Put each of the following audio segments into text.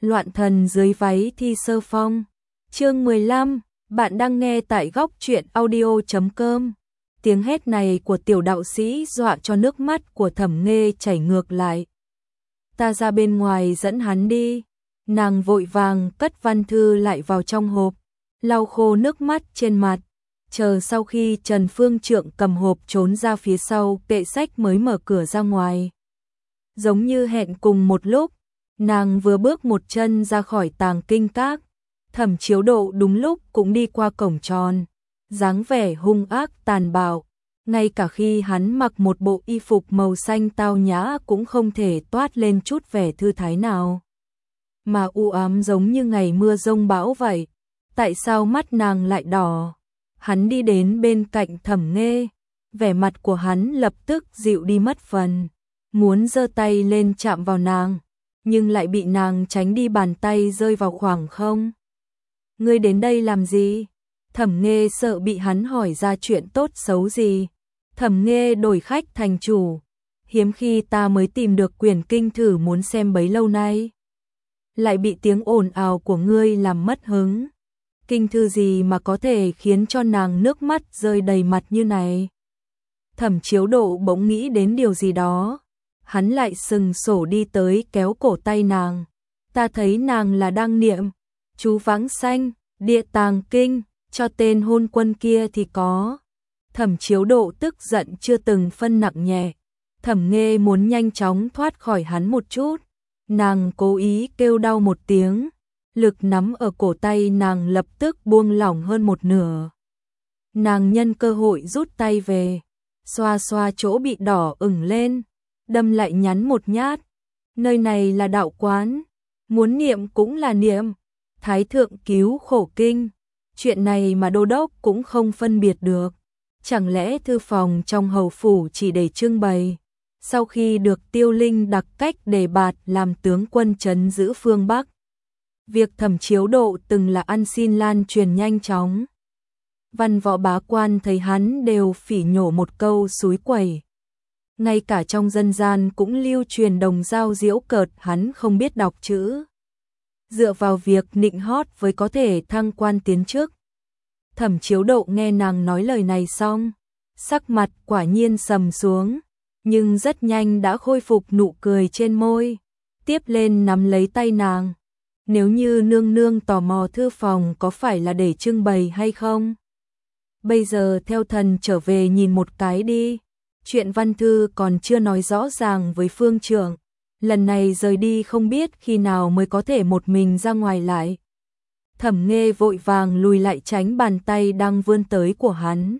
Loạn thần dưới váy Thi Sơ Phong. Chương 15, bạn đang nghe tại góc truyện audio.com. Tiếng hét này của tiểu đạo sĩ dọa cho nước mắt của Thẩm Nghê chảy ngược lại. Ta ra bên ngoài dẫn hắn đi. Nàng vội vàng cất văn thư lại vào trong hộp, lau khô nước mắt trên mặt. Chờ sau khi Trần Phương Trượng cầm hộp trốn ra phía sau kệ sách mới mở cửa ra ngoài. Giống như hẹn cùng một lúc, nàng vừa bước một chân ra khỏi Tàng Kinh Các, Thẩm Chiếu Độ đúng lúc cũng đi qua cổng tròn, dáng vẻ hung ác tàn bạo, ngay cả khi hắn mặc một bộ y phục màu xanh tao nhã cũng không thể toát lên chút vẻ thư thái nào, mà u ám giống như ngày mưa giông bão vậy. Tại sao mắt nàng lại đỏ? Hắn đi đến bên cạnh Thẩm Nghê, vẻ mặt của hắn lập tức dịu đi mất phần, muốn giơ tay lên chạm vào nàng, nhưng lại bị nàng tránh đi, bàn tay rơi vào khoảng không. Ngươi đến đây làm gì? Thẩm Nghê sợ bị hắn hỏi ra chuyện tốt xấu gì. Thẩm Nghê đổi khách thành chủ, hiếm khi ta mới tìm được quyển kinh thử muốn xem bấy lâu nay, lại bị tiếng ồn ào của ngươi làm mất hứng. Kinh thư gì mà có thể khiến cho nàng nước mắt rơi đầy mặt như này? Thẩm Chiếu Độ bỗng nghĩ đến điều gì đó, hắn lại sừng sổ đi tới kéo cổ tay nàng. Ta thấy nàng là đang niệm chú vãng sanh, địa tàng kinh, cho tên hôn quân kia thì có. Thẩm Chiếu Độ tức giận chưa từng phân nặng nhẹ. Thẩm Nghê muốn nhanh chóng thoát khỏi hắn một chút, nàng cố ý kêu đau một tiếng, lực nắm ở cổ tay nàng lập tức buông lỏng hơn một nửa. Nàng nhân cơ hội rút tay về, xoa xoa chỗ bị đỏ ửng lên, đâm lại nhắn một nhát. Nơi này là đạo quán, muốn niệm cũng là niệm. Thái thượng cứu khổ kinh, chuyện này mà đô đốc cũng không phân biệt được. Chẳng lẽ thư phòng trong hầu phủ chỉ để trưng bày? Sau khi được Tiêu Linh đặc cách đề bạt làm tướng quân trấn giữ phương Bắc, việc Thẩm Chiếu Độ từng là ăn xin lan truyền nhanh chóng. Văn võ bá quan thấy hắn đều phỉ nhổ một câu xúi quẩy. Ngay cả trong dân gian cũng lưu truyền đồng dao giễu cợt hắn không biết đọc chữ, dựa vào việc nịnh hót với có thể thăng quan tiến chức. Thẩm Chiếu Độ nghe nàng nói lời này xong, sắc mặt quả nhiên sầm xuống, nhưng rất nhanh đã khôi phục nụ cười trên môi, tiếp lên nắm lấy tay nàng. Nếu như nương nương tò mò thư phòng có phải là để trưng bày hay không, bây giờ theo thần trở về nhìn một cái đi. Chuyện văn thư còn chưa nói rõ ràng với Phương Trượng, lần này rời đi không biết khi nào mới có thể một mình ra ngoài lại. Thẩm Nghê vội vàng lùi lại tránh bàn tay đang vươn tới của hắn.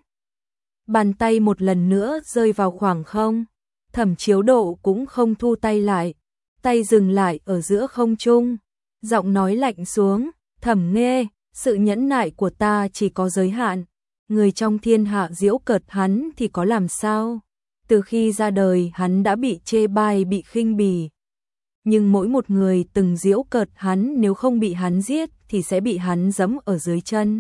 Bàn tay một lần nữa rơi vào khoảng không. Thẩm Chiếu Độ cũng không thu tay lại, tay dừng lại ở giữa không trung, giọng nói lạnh xuống. Thẩm Nghê, sự nhẫn nại của ta chỉ có giới hạn, người trong thiên hạ giễu cợt hắn thì có làm sao? Từ khi ra đời hắn đã bị chê bai, bị khinh bỉ. Nhưng mỗi một người từng giễu cợt hắn nếu không bị hắn giết thì sẽ bị hắn giẫm ở dưới chân,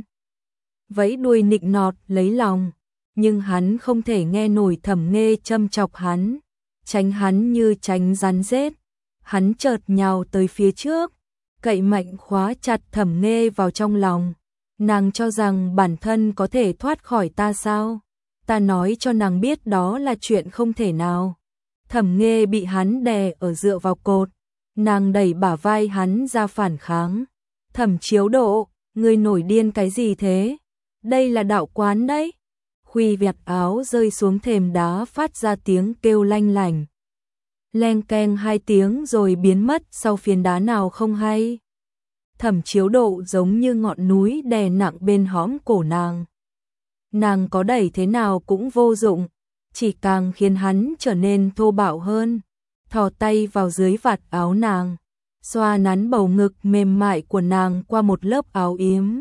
vẫy đuôi nịnh nọt lấy lòng. Nhưng hắn không thể nghe nổi Thẩm Nghê châm chọc hắn, tránh hắn như tránh rắn rết. Hắn chợt nhào tới phía trước, cậy mạnh khóa chặt Thẩm Nghê vào trong lòng. Nàng cho rằng bản thân có thể thoát khỏi ta sao? Ta nói cho nàng biết đó là chuyện không thể nào. Thẩm Nghê bị hắn đè ở dựa vào cột, nàng đẩy bả vai hắn ra phản kháng. Thẩm Chiếu Độ, ngươi nổi điên cái gì thế? Đây là đạo quán đấy. Khuy vạt áo rơi xuống thềm đá phát ra tiếng kêu lanh lảnh. Leng keng hai tiếng rồi biến mất sau phiến đá nào không hay. Thẩm Chiếu Độ giống như ngọn núi đè nặng bên hõm cổ nàng. Nàng có đẩy thế nào cũng vô dụng, chỉ càng khiến hắn trở nên thô bạo hơn. Thò tay vào dưới vạt áo nàng, xoa nắn bầu ngực mềm mại của nàng qua một lớp áo yếm.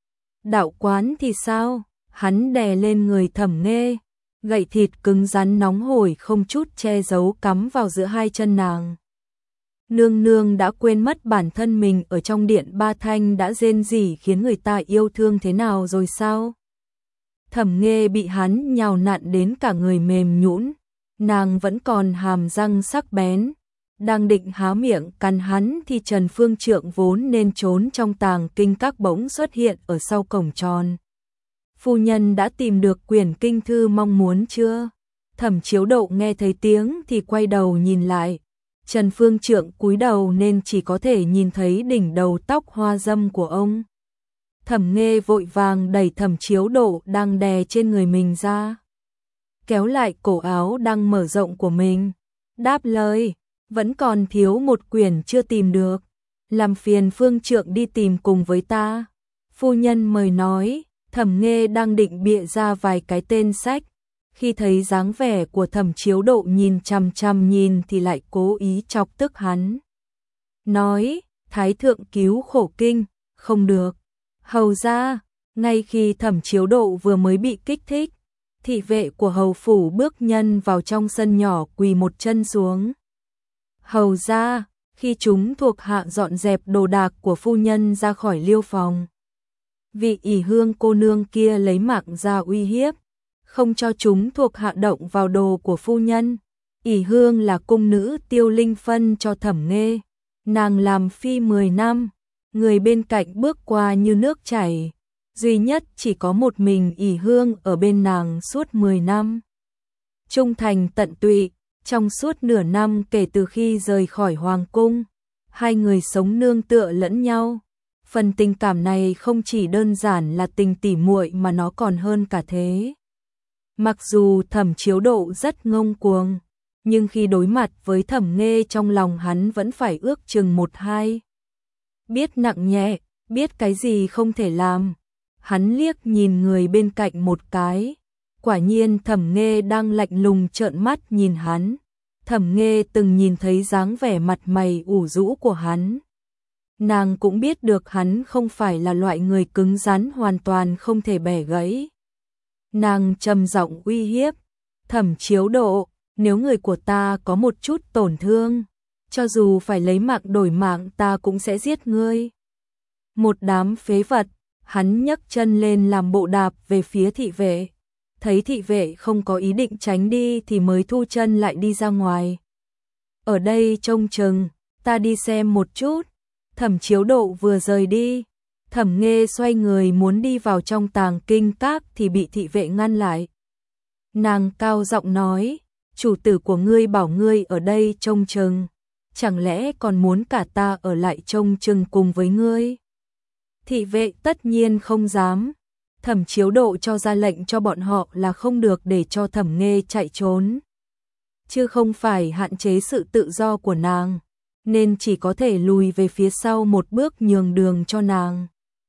Đạo quán thì sao? Hắn đè lên người Thẩm Nghê, gậy thịt cứng rắn nóng hổi không chút che giấu cắm vào giữa hai chân nàng. Nương nương đã quên mất bản thân mình ở trong điện Ba Thanh đã rên rỉ khiến người ta yêu thương thế nào rồi sao? Thẩm Nghê bị hắn nhào nặn đến cả người mềm nhũn, nàng vẫn còn hàm răng sắc bén, Đang định há miệng cắn hắn thì Trần Phương Trượng vốn nên trốn trong tàng kinh các bỗng xuất hiện ở sau cổng tròn. Phu nhân đã tìm được quyển kinh thư mong muốn chưa? Thẩm Chiếu Độ nghe thấy tiếng thì quay đầu nhìn lại. Trần Phương Trượng cúi đầu nên chỉ có thể nhìn thấy đỉnh đầu tóc hoa dâm của ông. Thẩm Nghê vội vàng đẩy Thẩm Chiếu Độ đang đè trên người mình ra, kéo lại cổ áo đang mở rộng của mình, đáp lời, vẫn còn thiếu một quyển chưa tìm được, làm phiền Phương Trượng đi tìm cùng với ta. Phu nhân mời nói. Thẩm Nghê đang định bịa ra vài cái tên sách, khi thấy dáng vẻ của Thẩm Chiếu Độ nhìn chằm chằm nhìn thì lại cố ý chọc tức hắn. Nói, Thái thượng cứu khổ kinh, không được. Hầu ra, ngay khi Thẩm Chiếu Độ vừa mới bị kích thích, thị vệ của hầu phủ bước nhân vào trong sân nhỏ quỳ một chân xuống. Hầu ra, khi chúng thuộc hạ dọn dẹp đồ đạc của phu nhân ra khỏi liêu phòng, vị ỷ hương cô nương kia lấy mạng ra uy hiếp, không cho chúng thuộc hạ động vào đồ của phu nhân. ỷ hương là cung nữ Tiêu Linh phân cho Thẩm Nghê, nàng làm phi 10 năm, người bên cạnh bước qua như nước chảy, duy nhất chỉ có một mình ỷ hương ở bên nàng suốt 10 năm. Trung thành tận tụy, trong suốt nửa năm kể từ khi rời khỏi hoàng cung, hai người sống nương tựa lẫn nhau. Phần tình cảm này không chỉ đơn giản là tình tỉ muội mà nó còn hơn cả thế. Mặc dù Thẩm Chiếu Độ rất ngông cuồng, nhưng khi đối mặt với Thẩm Nghê trong lòng hắn vẫn phải ước chừng 1-2. Biết nặng nhẹ, biết cái gì không thể làm. Hắn liếc nhìn người bên cạnh một cái. Quả nhiên Thẩm Nghê đang lạnh lùng trợn mắt nhìn hắn. Thẩm Nghê từng nhìn thấy dáng vẻ mặt mày ủ rũ của hắn. Nàng cũng biết được hắn không phải là loại người cứng rắn hoàn toàn không thể bẻ gãy. Nàng trầm giọng uy hiếp, Thẩm Chiếu Độ, nếu người của ta có một chút tổn thương, cho dù phải lấy mạng đổi mạng ta cũng sẽ giết ngươi. Một đám phế vật, hắn nhấc chân lên làm bộ đạp về phía thị vệ. Thấy thị vệ không có ý định tránh đi thì mới thu chân lại đi ra ngoài. Ở đây trông chừng, ta đi xem một chút. Thẩm Chiếu Độ vừa rời đi, Thẩm Nghê xoay người muốn đi vào trong tàng kinh các thì bị thị vệ ngăn lại. Nàng cao giọng nói, chủ tử của ngươi bảo ngươi ở đây trông chừng, chẳng lẽ còn muốn cả ta ở lại trông chừng cùng với ngươi? Thị vệ tất nhiên không dám. Thẩm Chiếu Độ cho ra lệnh cho bọn họ là không được để cho Thẩm Nghê chạy trốn, chứ không phải hạn chế sự tự do của nàng, nên chỉ có thể lùi về phía sau một bước nhường đường cho nàng.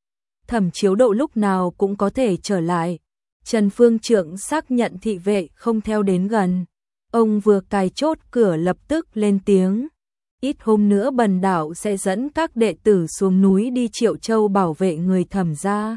Thẩm Chiếu Độ lúc nào cũng có thể trở lại. Trần Phương Trượng xác nhận thị vệ không theo đến gần. Ông vừa cài chốt cửa lập tức lên tiếng. Ít hôm nữa Bần Đạo sẽ dẫn các đệ tử xuống núi đi Triệu Châu bảo vệ người Thẩm gia.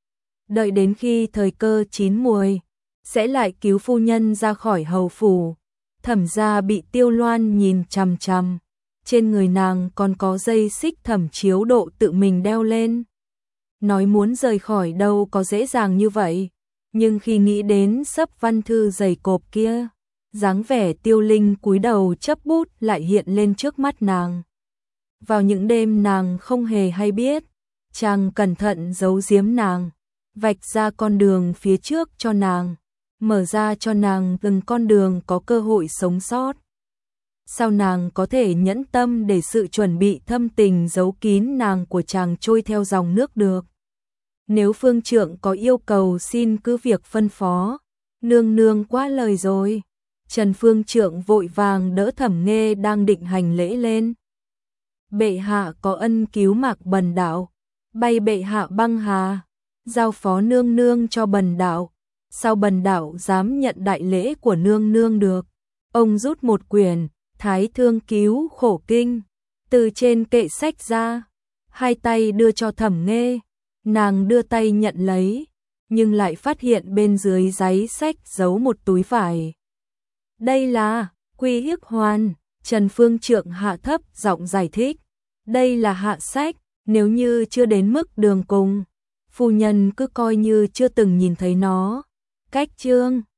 Đợi đến khi thời cơ chín muồi, sẽ lại cứu phu nhân ra khỏi hầu phủ. Thẩm gia bị Tiêu Loan nhìn chằm chằm. Trên người nàng còn có dây xích Thẩm Chiếu Độ tự mình đeo lên. Nói muốn rời khỏi đâu có dễ dàng như vậy, nhưng khi nghĩ đến sấp văn thư dày cộp kia, dáng vẻ Tiêu Linh cúi đầu chấp bút lại hiện lên trước mắt nàng. Vào những đêm nàng không hề hay biết, chàng cẩn thận giấu giếm nàng, vạch ra con đường phía trước cho nàng, mở ra cho nàng từng con đường có cơ hội sống sót. Sao nàng có thể nhẫn tâm để sự chuẩn bị thâm tình giấu kín nàng của chàng trôi theo dòng nước được? Nếu Phương Trượng có yêu cầu xin cứ việc phân phó. Nương nương quá lời rồi. Trần Phương Trượng vội vàng đỡ Thẩm Nghê đang định hành lễ lên. Bệ hạ có ân cứu Mạc Bần Đạo, bay bệ hạ băng hà, giao phó nương nương cho Bần Đạo. Sao Bần Đạo dám nhận đại lễ của nương nương được? Ông rút một quyển Thái Thương Cứu Khổ Kinh từ trên kệ sách ra, hai tay đưa cho Thẩm Nghê. Nàng đưa tay nhận lấy, nhưng lại phát hiện bên dưới giấy sách giấu một túi vải. Đây là Quy Hiếc Hoàn. Trần Phương Trượng hạ thấp giọng giải thích. Đây là hạ sách, nếu như chưa đến mức đường cùng, phu nhân cứ coi như chưa từng nhìn thấy nó. Cách chương